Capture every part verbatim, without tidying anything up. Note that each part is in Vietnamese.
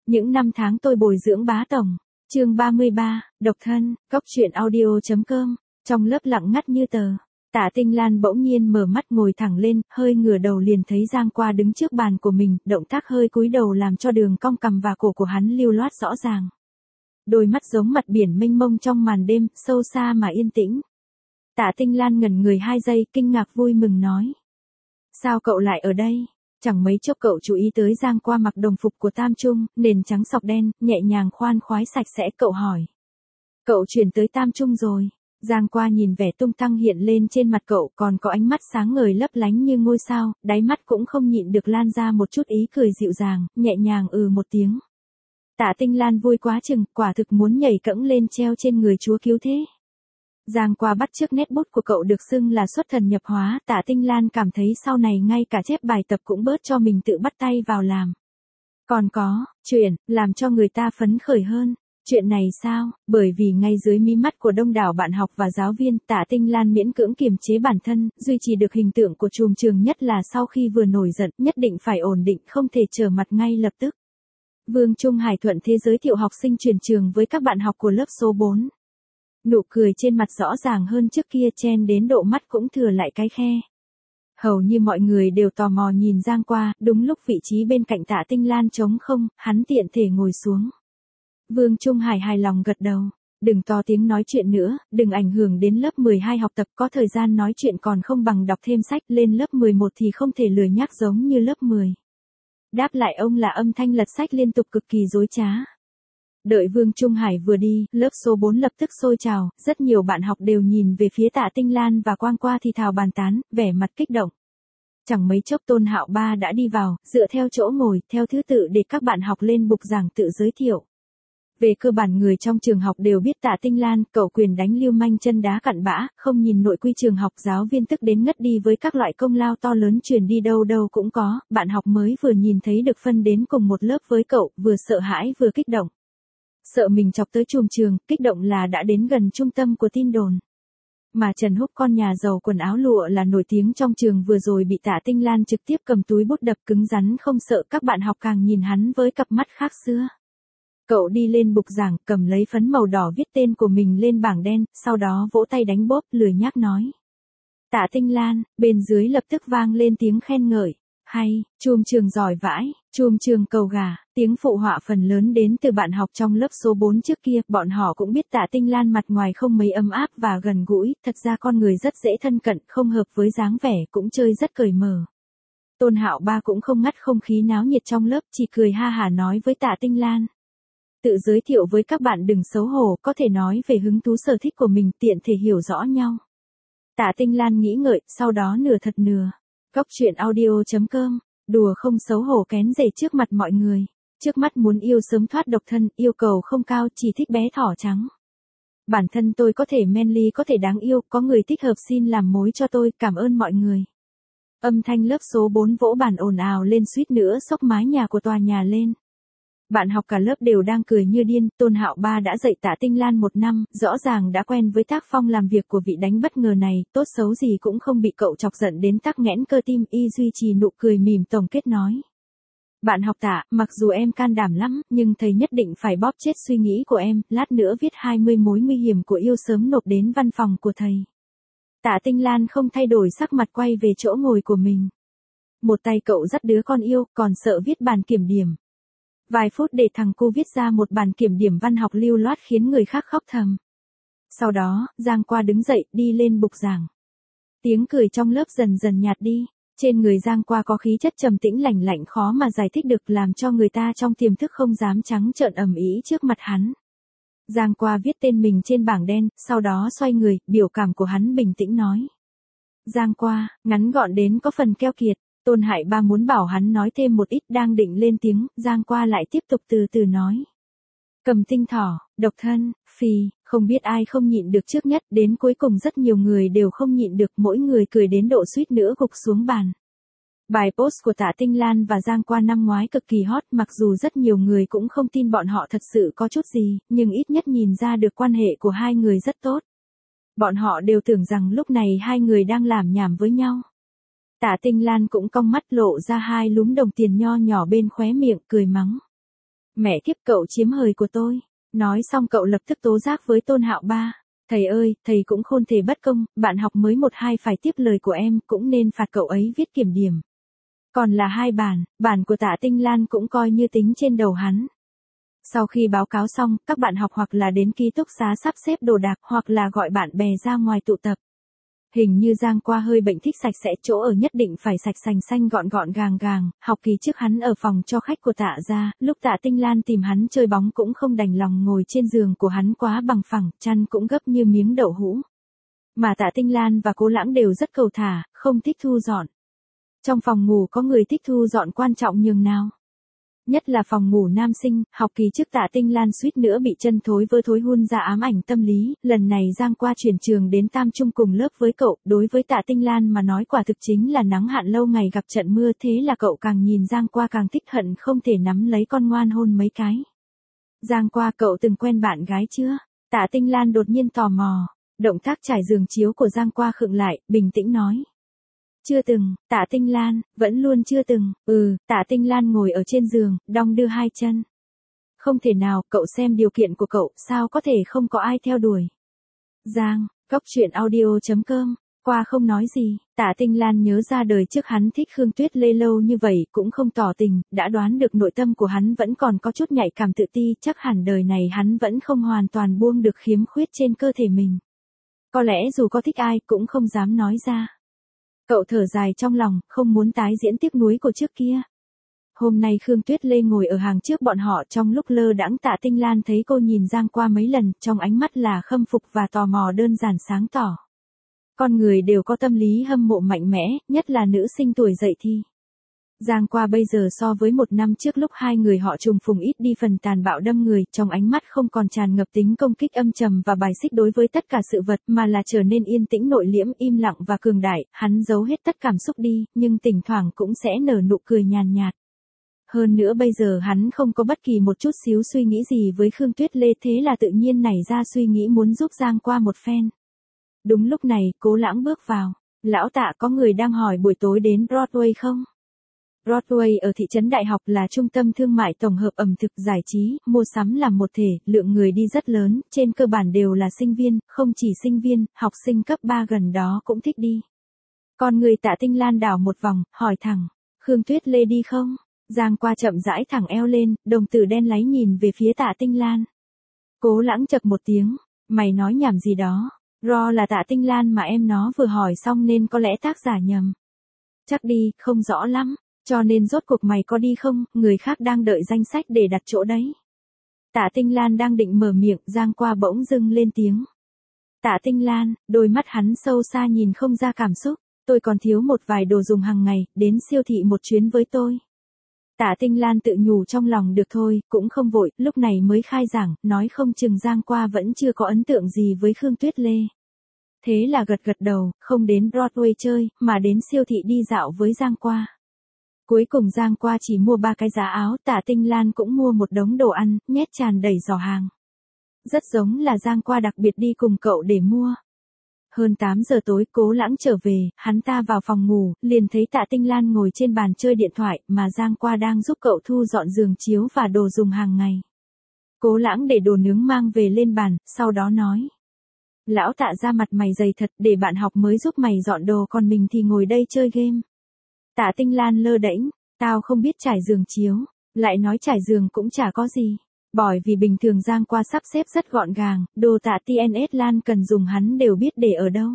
Những năm tháng tôi bồi dưỡng bá tổng. Chương ba mươi ba, độc thân, cốc truyện audio chấm com. Trong lớp lặng ngắt như tờ, Tạ Tinh Lan bỗng nhiên mở mắt ngồi thẳng lên, hơi ngửa đầu liền thấy Giang Qua đứng trước bàn của mình, động tác hơi cúi đầu làm cho đường cong cằm và cổ của hắn lưu loát rõ ràng. Đôi mắt giống mặt biển mênh mông trong màn đêm, sâu xa mà yên tĩnh. Tạ Tinh Lan ngẩn người hai giây, kinh ngạc vui mừng nói: "Sao cậu lại ở đây?" Chẳng mấy chốc cậu chú ý tới Giang Qua mặc đồng phục của Tam Trung, nền trắng sọc đen, nhẹ nhàng khoan khoái sạch sẽ. Cậu hỏi: "Cậu chuyển tới Tam Trung rồi?" Giang Qua nhìn vẻ tung tăng hiện lên trên mặt cậu, còn có ánh mắt sáng ngời lấp lánh như ngôi sao, đáy mắt cũng không nhịn được lan ra một chút ý cười dịu dàng, nhẹ nhàng ừ một tiếng. Tạ Tinh Lan vui quá chừng, quả thực muốn nhảy cẫng lên treo trên người chúa cứu thế. Giang Qua bắt chước nét bút của cậu được xưng là xuất thần nhập hóa, Tạ Tinh Lan cảm thấy sau này ngay cả chép bài tập cũng bớt cho mình tự bắt tay vào làm. Còn có, chuyện, làm cho người ta phấn khởi hơn. Chuyện này sao? Bởi vì ngay dưới mí mắt của đông đảo bạn học và giáo viên, Tạ Tinh Lan miễn cưỡng kiềm chế bản thân, duy trì được hình tượng của trùm trường, nhất là sau khi vừa nổi giận, nhất định phải ổn định, không thể trở mặt ngay lập tức. Vương Trung Hải thuận thế giới thiệu học sinh chuyển trường với các bạn học của lớp số bốn. Nụ cười trên mặt rõ ràng hơn trước kia, chen đến độ mắt cũng thừa lại cái khe. Hầu như mọi người đều tò mò nhìn Giang Qua, đúng lúc vị trí bên cạnh Tạ Tinh Lan trống không, hắn tiện thể ngồi xuống. Vương Trung Hải hài lòng gật đầu. Đừng to tiếng nói chuyện nữa, đừng ảnh hưởng đến lớp mười hai học tập, có thời gian nói chuyện còn không bằng đọc thêm sách, lên lớp mười một thì không thể lười nhác giống như lớp mười. Đáp lại ông là âm thanh lật sách liên tục cực kỳ dối trá. Đợi Vương Trung Hải vừa đi, lớp số bốn lập tức sôi trào, rất nhiều bạn học đều nhìn về phía Tạ Tinh Lan và Quang Qua thì thào bàn tán, vẻ mặt kích động. Chẳng mấy chốc Tôn Hạo Ba đã đi vào, dựa theo chỗ ngồi, theo thứ tự để các bạn học lên bục giảng tự giới thiệu. Về cơ bản người trong trường học đều biết Tạ Tinh Lan, cậu quyền đánh lưu manh chân đá cặn bã, không nhìn nội quy trường học, giáo viên tức đến ngất đi với các loại công lao to lớn truyền đi đâu đâu cũng có, bạn học mới vừa nhìn thấy được phân đến cùng một lớp với cậu, vừa sợ hãi vừa kích động. Sợ mình chọc tới chùm trường, kích động là đã đến gần trung tâm của tin đồn. Mà Trần Húc, con nhà giàu quần áo lụa là nổi tiếng trong trường, vừa rồi bị Tạ Tinh Lan trực tiếp cầm túi bút đập cứng rắn không sợ, các bạn học càng nhìn hắn với cặp mắt khác xưa. Cậu đi lên bục giảng, cầm lấy phấn màu đỏ viết tên của mình lên bảng đen, sau đó vỗ tay đánh bốp, lười nhác nói: "Tạ Tinh Lan." Bên dưới lập tức vang lên tiếng khen ngợi. Hay, chùm trường giỏi vãi, chùm trường cầu gà. Tiếng phụ họa phần lớn đến từ bạn học trong lớp số bốn trước kia, bọn họ cũng biết Tạ Tinh Lan mặt ngoài không mấy ấm áp và gần gũi, thật ra con người rất dễ thân cận, không hợp với dáng vẻ, cũng chơi rất cởi mở. Tôn Hạo Ba cũng không ngắt không khí náo nhiệt trong lớp, chỉ cười ha hả nói với Tạ Tinh Lan: "Tự giới thiệu với các bạn, đừng xấu hổ, có thể nói về hứng thú sở thích của mình, tiện thể hiểu rõ nhau." Tạ Tinh Lan nghĩ ngợi, sau đó nửa thật nửa. Cốc truyện audio chấm com, đùa không xấu hổ kén rể trước mặt mọi người. Trước mắt muốn yêu sớm thoát độc thân, yêu cầu không cao, chỉ thích bé thỏ trắng. Bản thân tôi có thể manly, có thể đáng yêu, có người thích hợp xin làm mối cho tôi, cảm ơn mọi người. Âm thanh lớp số bốn vỗ bàn ồn ào lên, suýt nữa xốc mái nhà của tòa nhà lên. Bạn học cả lớp đều đang cười như điên, Tôn Hạo Ba đã dạy Tạ Tinh Lan một năm, rõ ràng đã quen với tác phong làm việc của vị đánh bất ngờ này, tốt xấu gì cũng không bị cậu chọc giận đến tắc nghẽn cơ tim, y duy trì nụ cười mỉm tổng kết nói: "Bạn học Tạ, mặc dù em can đảm lắm, nhưng thầy nhất định phải bóp chết suy nghĩ của em, lát nữa viết hai mươi mối nguy hiểm của yêu sớm nộp đến văn phòng của thầy." Tạ Tinh Lan không thay đổi sắc mặt, quay về chỗ ngồi của mình. Một tay cậu dắt đứa con yêu, còn sợ viết bàn kiểm điểm. Vài phút để thằng cu viết ra một bàn kiểm điểm văn học lưu loát khiến người khác khóc thầm. Sau đó, Giang Qua đứng dậy, đi lên bục giảng. Tiếng cười trong lớp dần dần nhạt đi. Trên người Giang Qua có khí chất trầm tĩnh lành lạnh, khó mà giải thích được, làm cho người ta trong tiềm thức không dám trắng trợn ầm ĩ trước mặt hắn. Giang Qua viết tên mình trên bảng đen, sau đó xoay người, biểu cảm của hắn bình tĩnh nói: "Giang Qua." Ngắn gọn đến có phần keo kiệt. Tôn Hạo Ba muốn bảo hắn nói thêm một ít, đang định lên tiếng, Giang Qua lại tiếp tục từ từ nói: "Cầm tinh thỏ, độc thân, phì." Không biết ai không nhịn được trước nhất, đến cuối cùng rất nhiều người đều không nhịn được, mỗi người cười đến độ suýt nữa gục xuống bàn. Bài post của Tạ Tinh Lan và Giang Qua năm ngoái cực kỳ hot, mặc dù rất nhiều người cũng không tin bọn họ thật sự có chút gì, nhưng ít nhất nhìn ra được quan hệ của hai người rất tốt. Bọn họ đều tưởng rằng lúc này hai người đang làm nhảm với nhau. Tạ Tinh Lan cũng cong mắt, lộ ra hai lúm đồng tiền nho nhỏ bên khóe miệng, cười mắng: Mẹ kiếp, cậu chiếm hời của tôi. Nói xong cậu lập tức tố giác với Tôn Hạo Ba. Thầy ơi, thầy cũng khôn thể bất công, bạn học mới một hai phải tiếp lời của em, cũng nên phạt cậu ấy viết kiểm điểm. Còn là hai bản, bản của Tạ Tinh Lan cũng coi như tính trên đầu hắn. Sau khi báo cáo xong, các bạn học hoặc là đến ký túc xá sắp xếp đồ đạc hoặc là gọi bạn bè ra ngoài tụ tập. Hình như Giang Qua hơi bệnh thích sạch sẽ, chỗ ở nhất định phải sạch sành xanh gọn gọn gàng gàng, học kỳ trước hắn ở phòng cho khách của Tạ gia, lúc Tạ Tinh Lan tìm hắn chơi bóng cũng không đành lòng ngồi trên giường của hắn quá bằng phẳng, chăn cũng gấp như miếng đậu hũ. Mà Tạ Tinh Lan và Cố Lãng đều rất cầu thả, không thích thu dọn. Trong phòng ngủ có người thích thu dọn quan trọng nhường nào. Nhất là phòng ngủ nam sinh, học kỳ trước Tạ Tinh Lan suýt nữa bị chân thối vơ thối hun ra ám ảnh tâm lý, lần này Giang Qua chuyển trường đến Tam Trung cùng lớp với cậu, đối với Tạ Tinh Lan mà nói quả thực chính là nắng hạn lâu ngày gặp trận mưa, thế là cậu càng nhìn Giang Qua càng thích hận không thể nắm lấy con ngoan hôn mấy cái. Giang Qua, cậu từng quen bạn gái chưa? Tạ Tinh Lan đột nhiên tò mò, động tác trải giường chiếu của Giang Qua khựng lại, bình tĩnh nói. Chưa từng, Tạ Tinh Lan, vẫn luôn chưa từng, ừ, Tạ Tinh Lan ngồi ở trên giường, đong đưa hai chân. Không thể nào, cậu xem điều kiện của cậu, sao có thể không có ai theo đuổi. Giang, Cóc Truyện Audio chấm com, Qua không nói gì, Tạ Tinh Lan nhớ ra đời trước hắn thích Khương Tuyết Lê lâu như vậy cũng không tỏ tình, đã đoán được nội tâm của hắn vẫn còn có chút nhạy cảm tự ti, chắc hẳn đời này hắn vẫn không hoàn toàn buông được khiếm khuyết trên cơ thể mình. Có lẽ dù có thích ai cũng không dám nói ra. Cậu thở dài trong lòng, không muốn tái diễn tiếc nuối của trước kia. Hôm nay Khương Tuyết Lê ngồi ở hàng trước bọn họ, trong lúc lơ đãng Tạ Tinh Lan thấy cô nhìn Giang Qua mấy lần, trong ánh mắt là khâm phục và tò mò đơn giản sáng tỏ. Con người đều có tâm lý hâm mộ mạnh mẽ, nhất là nữ sinh tuổi dậy thì. Giang Qua bây giờ so với một năm trước lúc hai người họ trùng phùng ít đi phần tàn bạo đâm người, trong ánh mắt không còn tràn ngập tính công kích âm trầm và bài xích đối với tất cả sự vật, mà là trở nên yên tĩnh nội liễm, im lặng và cường đại, hắn giấu hết tất cảm xúc đi, nhưng thỉnh thoảng cũng sẽ nở nụ cười nhàn nhạt. Hơn nữa bây giờ hắn không có bất kỳ một chút xíu suy nghĩ gì với Khương Tuyết Lê, thế là tự nhiên nảy ra suy nghĩ muốn giúp Giang Qua một phen. Đúng lúc này, Cố Lãng bước vào. Lão Tạ, có người đang hỏi buổi tối đến Broadway không? Broadway ở thị trấn Đại Học là trung tâm thương mại tổng hợp ẩm thực giải trí, mua sắm làm một thể, lượng người đi rất lớn, trên cơ bản đều là sinh viên, không chỉ sinh viên, học sinh cấp ba gần đó cũng thích đi. Còn người Tạ Tinh Lan đảo một vòng, hỏi thẳng, Khương Tuyết Lê đi không? Giang Qua chậm rãi thẳng eo lên, đồng tử đen láy nhìn về phía Tạ Tinh Lan. Cố Lãng chậc một tiếng, mày nói nhảm gì đó, Ro là Tạ Tinh Lan mà em nó vừa hỏi xong nên có lẽ tác giả nhầm. Chắc đi, không rõ lắm. Cho nên rốt cuộc mày có đi không, người khác đang đợi danh sách để đặt chỗ đấy. Tạ Tinh Lan đang định mở miệng, Giang Qua bỗng dưng lên tiếng. Tạ Tinh Lan, đôi mắt hắn sâu xa nhìn không ra cảm xúc, tôi còn thiếu một vài đồ dùng hàng ngày, đến siêu thị một chuyến với tôi. Tạ Tinh Lan tự nhủ trong lòng được thôi, cũng không vội, lúc này mới khai giảng, nói không chừng Giang Qua vẫn chưa có ấn tượng gì với Khương Tuyết Lê. Thế là gật gật đầu, không đến Broadway chơi, mà đến siêu thị đi dạo với Giang Qua. Cuối cùng Giang Qua chỉ mua ba cái giá áo, Tạ Tinh Lan cũng mua một đống đồ ăn, nhét tràn đầy giỏ hàng. Rất giống là Giang Qua đặc biệt đi cùng cậu để mua. Hơn tám giờ tối Cố Lãng trở về, hắn ta vào phòng ngủ, liền thấy Tạ Tinh Lan ngồi trên bàn chơi điện thoại, mà Giang Qua đang giúp cậu thu dọn giường chiếu và đồ dùng hàng ngày. Cố Lãng để đồ nướng mang về lên bàn, sau đó nói. Lão Tạ ra mặt mày dày thật, để bạn học mới giúp mày dọn đồ, còn mình thì ngồi đây chơi game. Tạ Tinh Lan lơ đễnh, tao không biết trải giường chiếu, lại nói trải giường cũng chả có gì. Bởi vì bình thường Giang Qua sắp xếp rất gọn gàng, đồ Tạ tê en ét Lan cần dùng hắn đều biết để ở đâu.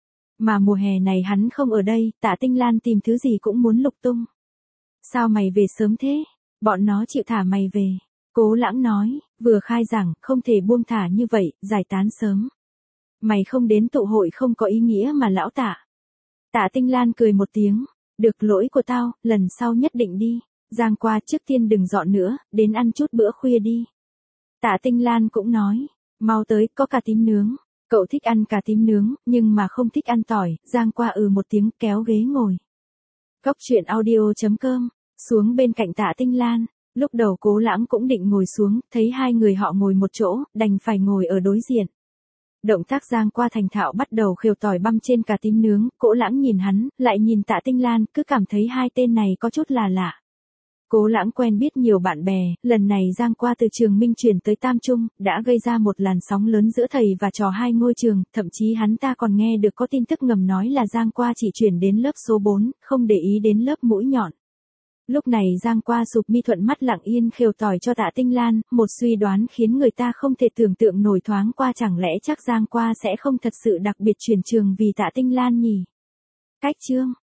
Mà mùa hè này hắn không ở đây, Tạ Tinh Lan tìm thứ gì cũng muốn lục tung. Sao mày về sớm thế? Bọn nó chịu thả mày về. Cố Lãng nói, vừa khai giảng, không thể buông thả như vậy, giải tán sớm. Mày không đến tụ hội không có ý nghĩa mà lão Tạ. Tạ Tinh Lan cười một tiếng. Được, lỗi của tao, lần sau nhất định đi. Giang Qua, trước tiên đừng dọn nữa, đến ăn chút bữa khuya đi. Tạ Tinh Lan cũng nói, mau tới, có cà tím nướng. Cậu thích ăn cà tím nướng, nhưng mà không thích ăn tỏi. Giang Qua ừ một tiếng, kéo ghế ngồi. Cóc Truyện Audio chấm com, xuống bên cạnh Tạ Tinh Lan. Lúc đầu Cố Lãng cũng định ngồi xuống, thấy hai người họ ngồi một chỗ, đành phải ngồi ở đối diện. Động tác Giang Qua thành thạo bắt đầu khều tỏi băm trên cà tím nướng, Cố Lãng nhìn hắn, lại nhìn Tạ Tinh Lan, cứ cảm thấy hai tên này có chút là lạ. Cố Lãng quen biết nhiều bạn bè, lần này Giang Qua từ trường Minh chuyển tới Tam Trung, đã gây ra một làn sóng lớn giữa thầy và trò hai ngôi trường, thậm chí hắn ta còn nghe được có tin tức ngầm nói là Giang Qua chỉ chuyển đến lớp số bốn, không để ý đến lớp mũi nhọn. Lúc này Giang Qua sụp mi thuận mắt lặng yên khều tỏi cho Tạ Tinh Lan, một suy đoán khiến người ta không thể tưởng tượng nổi thoáng qua chẳng lẽ chắc Giang Qua sẽ không thật sự đặc biệt chuyển trường vì Tạ Tinh Lan nhỉ? Cách chương